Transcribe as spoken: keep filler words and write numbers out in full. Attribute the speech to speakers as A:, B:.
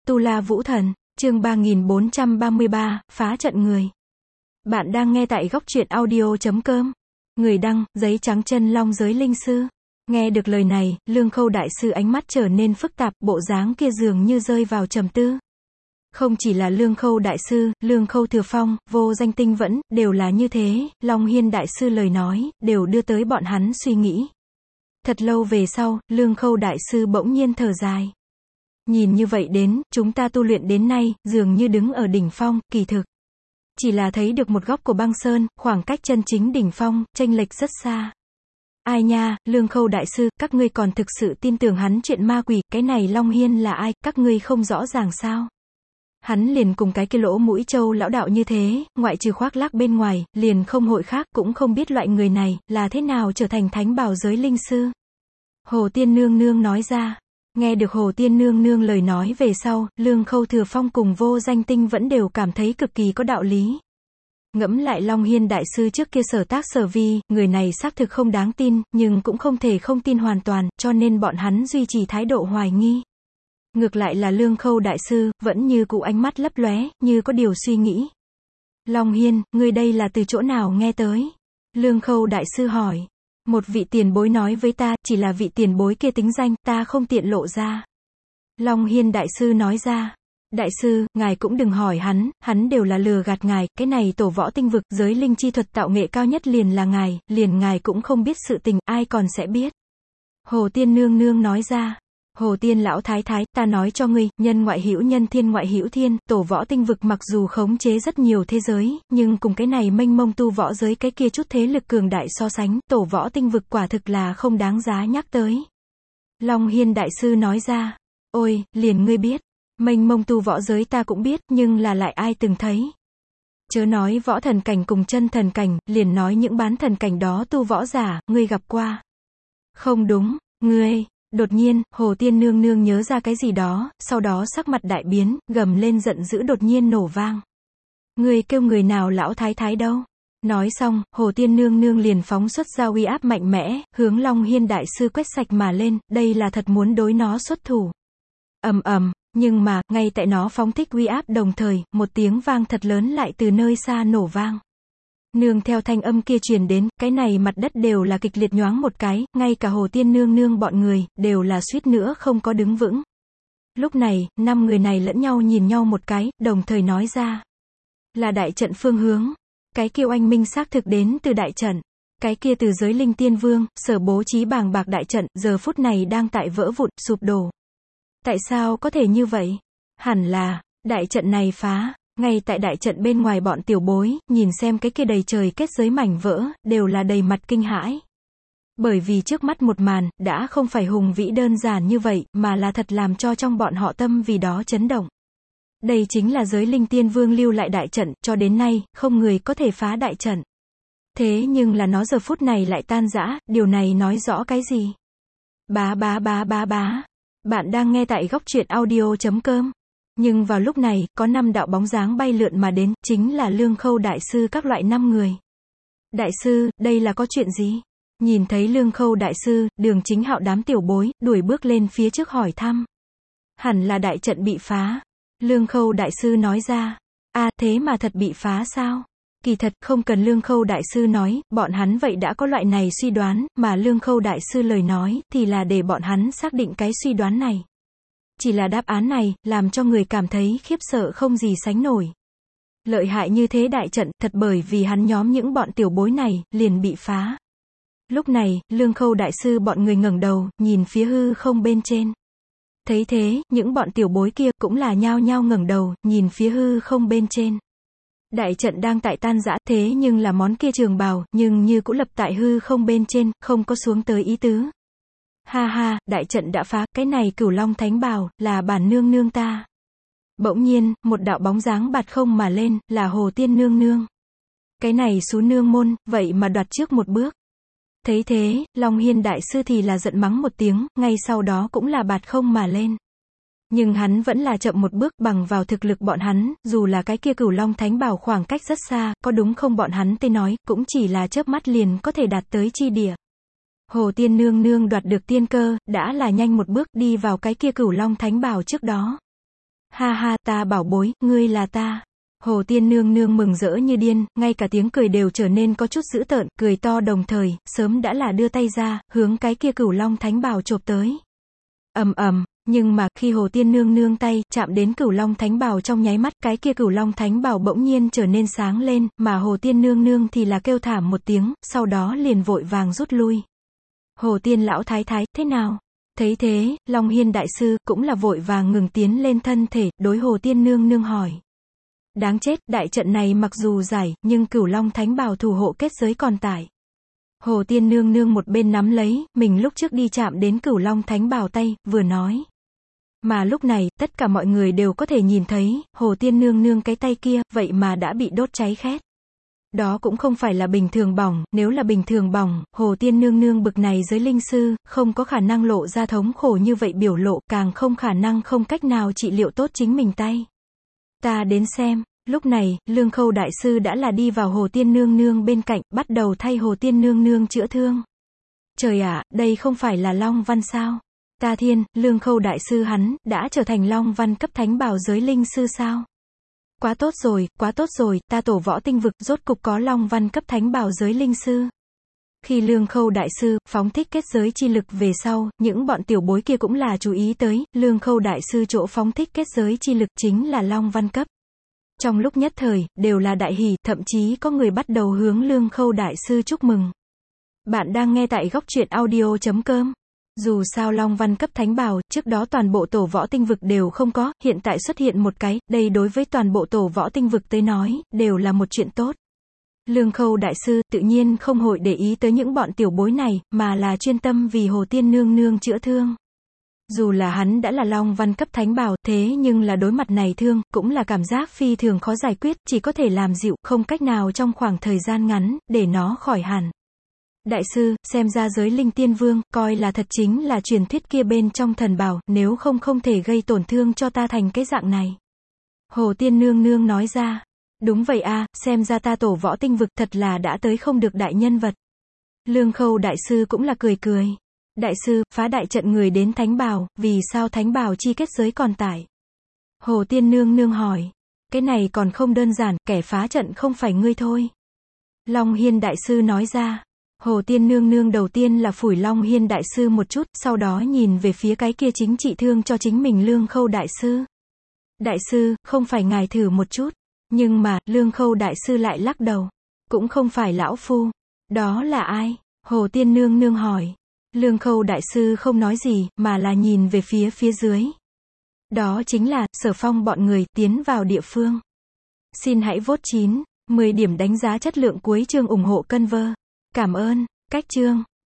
A: Tu La Vũ Thần, chương ba nghìn bốn trăm ba mươi ba, phá trận người. Bạn đang nghe tại góc truyện audio chấm com. Người đăng, giấy trắng chân long giới linh sư. Nghe được lời này, Lương Khâu đại sư ánh mắt trở nên phức tạp, bộ dáng kia dường như rơi vào trầm tư. Không chỉ là Lương Khâu đại sư, Lương Khâu Thừa Phong, Vô Danh Tinh Vẫn, đều là như thế, Long Hiên đại sư lời nói, đều đưa tới bọn hắn suy nghĩ. Thật lâu về sau, Lương Khâu đại sư bỗng nhiên thở dài. Nhìn như vậy đến, chúng ta tu luyện đến nay, dường như đứng ở đỉnh phong, kỳ thực. Chỉ là thấy được một góc của băng sơn, khoảng cách chân chính đỉnh phong, chênh lệch rất xa. Ai nha, Lương Khâu đại sư, các ngươi còn thực sự tin tưởng hắn chuyện ma quỷ, cái này Long Hiên là ai, các ngươi không rõ ràng sao? Hắn liền cùng cái kia lỗ mũi trâu lão đạo như thế, ngoại trừ khoác lác bên ngoài, liền không hội khác, cũng không biết loại người này, là thế nào trở thành thánh bảo giới linh sư. Hồ Tiên Nương Nương nói ra. Nghe được Hồ Tiên Nương Nương lời nói về sau, Lương Khâu Thừa Phong cùng Vô Danh Tinh vẫn đều cảm thấy cực kỳ có đạo lý. Ngẫm lại Long Hiên đại sư trước kia sở tác sở vi, người này xác thực không đáng tin, nhưng cũng không thể không tin hoàn toàn, cho nên bọn hắn duy trì thái độ hoài nghi. Ngược lại là Lương Khâu đại sư, vẫn như cụ ánh mắt lấp lóe, như có điều suy nghĩ. Long Hiên, ngươi đây là từ chỗ nào nghe tới? Lương Khâu đại sư hỏi. Một vị tiền bối nói với ta, chỉ là vị tiền bối kia tính danh, ta không tiện lộ ra. Long Hiên đại sư nói ra. Đại sư, ngài cũng đừng hỏi hắn, hắn đều là lừa gạt ngài, cái này tổ võ tinh vực, giới linh chi thuật tạo nghệ cao nhất liền là ngài, liền ngài cũng không biết sự tình, ai còn sẽ biết. Hồ Tiên Nương Nương nói ra. Hồ Tiên lão thái thái, ta nói cho ngươi, nhân ngoại hữu nhân thiên ngoại hữu thiên, tổ võ tinh vực mặc dù khống chế rất nhiều thế giới, nhưng cùng cái này mênh mông tu võ giới cái kia chút thế lực cường đại so sánh, tổ võ tinh vực quả thực là không đáng giá nhắc tới. Long Hiên đại sư nói ra. Ôi, liền ngươi biết. Mênh mông tu võ giới ta cũng biết, nhưng là lại ai từng thấy. Chớ nói võ thần cảnh cùng chân thần cảnh, liền nói những bán thần cảnh đó tu võ giả, ngươi gặp qua. Không đúng, ngươi. Đột nhiên, Hồ Tiên Nương Nương nhớ ra cái gì đó, sau đó sắc mặt đại biến, gầm lên giận dữ đột nhiên nổ vang. Người kêu người nào lão thái thái đâu? Nói xong, Hồ Tiên Nương Nương liền phóng xuất ra uy áp mạnh mẽ, hướng Long Hiên đại sư quét sạch mà lên, đây là thật muốn đối nó xuất thủ. Ầm ầm, nhưng mà, ngay tại nó phóng thích uy áp đồng thời, một tiếng vang thật lớn lại từ nơi xa nổ vang. Nương theo thanh âm kia truyền đến, cái này mặt đất đều là kịch liệt nhoáng một cái, ngay cả Hồ Tiên Nương Nương bọn người, đều là suýt nữa không có đứng vững. Lúc này, năm người này lẫn nhau nhìn nhau một cái, đồng thời nói ra. Là đại trận phương hướng. Cái kia oanh minh xác thực đến từ đại trận. Cái kia từ giới linh tiên vương, sở bố trí bàng bạc đại trận, giờ phút này đang tại vỡ vụn, sụp đổ. Tại sao có thể như vậy? Hẳn là, đại trận này phá. Ngay tại đại trận bên ngoài bọn tiểu bối, nhìn xem cái kia đầy trời kết giới mảnh vỡ, đều là đầy mặt kinh hãi. Bởi vì trước mắt một màn, đã không phải hùng vĩ đơn giản như vậy, mà là thật làm cho trong bọn họ tâm vì đó chấn động. Đây chính là giới linh tiên vương lưu lại đại trận, cho đến nay, không người có thể phá đại trận. Thế nhưng là nó giờ phút này lại tan rã, điều này nói rõ cái gì? Bá bá bá bá bá. Bạn đang nghe tại góc truyện audio chấm com. Nhưng vào lúc này, có năm đạo bóng dáng bay lượn mà đến, chính là Lương Khâu đại sư các loại năm người. Đại sư, đây là có chuyện gì? Nhìn thấy Lương Khâu đại sư, Đường Chính Hạo đám tiểu bối, đuổi bước lên phía trước hỏi thăm. Hẳn là đại trận bị phá. Lương Khâu đại sư nói ra. À, thế mà thật bị phá sao? Kỳ thật, không cần Lương Khâu đại sư nói, bọn hắn vậy đã có loại này suy đoán, mà Lương Khâu đại sư lời nói, thì là để bọn hắn xác định cái suy đoán này. Chỉ là đáp án này, làm cho người cảm thấy khiếp sợ không gì sánh nổi. Lợi hại như thế đại trận, thật bởi vì hắn nhóm những bọn tiểu bối này, liền bị phá. Lúc này, Lương Khâu đại sư bọn người ngẩng đầu, nhìn phía hư không bên trên. Thấy thế, những bọn tiểu bối kia, cũng là nhao nhao ngẩng đầu, nhìn phía hư không bên trên. Đại trận đang tại tan rã, thế nhưng là món kia trường bào, nhưng như cũng lập tại hư không bên trên, không có xuống tới ý tứ. Ha ha, đại trận đã phá, cái này Cửu Long Thánh Bào, là bản nương nương ta. Bỗng nhiên, một đạo bóng dáng bạt không mà lên, là Hồ Tiên Nương Nương. Cái này xú nương môn, vậy mà đoạt trước một bước. Thấy thế, Long Hiên đại sư thì là giận mắng một tiếng, ngay sau đó cũng là bạt không mà lên. Nhưng hắn vẫn là chậm một bước, bằng vào thực lực bọn hắn, dù là cái kia Cửu Long Thánh Bào khoảng cách rất xa, có đúng không bọn hắn tê nói, cũng chỉ là chớp mắt liền có thể đạt tới chi địa. Hồ Tiên Nương Nương đoạt được tiên cơ, đã là nhanh một bước đi vào cái kia Cửu Long Thánh Bào trước đó. Ha ha, ta bảo bối, ngươi là ta. Hồ Tiên Nương Nương mừng rỡ như điên, ngay cả tiếng cười đều trở nên có chút dữ tợn, cười to đồng thời, sớm đã là đưa tay ra, hướng cái kia Cửu Long Thánh Bào chộp tới. Ầm ầm, nhưng mà, khi Hồ Tiên Nương Nương tay, chạm đến Cửu Long Thánh Bào trong nháy mắt, cái kia Cửu Long Thánh Bào bỗng nhiên trở nên sáng lên, mà Hồ Tiên Nương Nương thì là kêu thảm một tiếng, sau đó liền vội vàng rút lui. Hồ Tiên lão thái thái, thế nào? Thấy thế, Long Hiên đại sư, cũng là vội vàng ngừng tiến lên thân thể, đối Hồ Tiên Nương Nương hỏi. Đáng chết, đại trận này mặc dù giải, nhưng Cửu Long Thánh Bào thủ hộ kết giới còn tại. Hồ Tiên Nương Nương một bên nắm lấy, mình lúc trước đi chạm đến Cửu Long Thánh Bào tay, vừa nói. Mà lúc này, tất cả mọi người đều có thể nhìn thấy, Hồ Tiên Nương Nương cái tay kia, vậy mà đã bị đốt cháy khét. Đó cũng không phải là bình thường bỏng, nếu là bình thường bỏng, Hồ Tiên Nương Nương bực này giới linh sư, không có khả năng lộ ra thống khổ như vậy biểu lộ, càng không khả năng không cách nào trị liệu tốt chính mình tay. Ta đến xem, lúc này, Lương Khâu đại sư đã là đi vào Hồ Tiên Nương Nương bên cạnh, bắt đầu thay Hồ Tiên Nương Nương chữa thương. Trời ạ, đây không phải là Long Văn sao? Ta thiên, Lương Khâu đại sư hắn, đã trở thành Long Văn cấp thánh bảo giới linh sư sao? Quá tốt rồi, quá tốt rồi, ta tổ võ tinh vực, rốt cục có Long Văn cấp thánh bảo giới linh sư. Khi Lương Khâu đại sư, phóng thích kết giới chi lực về sau, những bọn tiểu bối kia cũng là chú ý tới, Lương Khâu đại sư chỗ phóng thích kết giới chi lực chính là Long Văn cấp. Trong lúc nhất thời, đều là đại hỉ, thậm chí có người bắt đầu hướng Lương Khâu đại sư chúc mừng. Bạn đang nghe tại góc truyện audio chấm com. Dù sao Long Văn cấp thánh bào, trước đó toàn bộ tổ võ tinh vực đều không có, hiện tại xuất hiện một cái, đây đối với toàn bộ tổ võ tinh vực tới nói, đều là một chuyện tốt. Lương Khâu đại sư, tự nhiên không hội để ý tới những bọn tiểu bối này, mà là chuyên tâm vì Hồ Tiên Nương Nương chữa thương. Dù là hắn đã là Long Văn cấp thánh bào, thế nhưng là đối mặt này thương, cũng là cảm giác phi thường khó giải quyết, chỉ có thể làm dịu, không cách nào trong khoảng thời gian ngắn, để nó khỏi hẳn. Đại sư, xem ra giới linh tiên vương, coi là thật chính là truyền thuyết kia bên trong thần bảo, nếu không không thể gây tổn thương cho ta thành cái dạng này. Hồ Tiên Nương Nương nói ra. Đúng vậy a, xem ra ta tổ võ tinh vực thật là đã tới không được đại nhân vật. Lương Khâu đại sư cũng là cười cười. Đại sư, phá đại trận người đến thánh bào, vì sao thánh bào chi kết giới còn tại? Hồ Tiên Nương Nương hỏi. Cái này còn không đơn giản, kẻ phá trận không phải ngươi thôi. Long Hiên đại sư nói ra. Hồ Tiên Nương Nương đầu tiên là phủi Long Hiên đại sư một chút, sau đó nhìn về phía cái kia chính trị thương cho chính mình Lương Khâu đại sư. Đại sư, không phải ngài thử một chút. Nhưng mà, Lương Khâu đại sư lại lắc đầu. Cũng không phải lão phu. Đó là ai? Hồ Tiên Nương Nương hỏi. Lương Khâu đại sư không nói gì, mà là nhìn về phía phía dưới. Đó chính là, Sở Phong bọn người, tiến vào địa phương. Xin hãy vote chín, mười điểm đánh giá chất lượng cuối chương ủng hộ Conver. Cảm ơn, cách chương.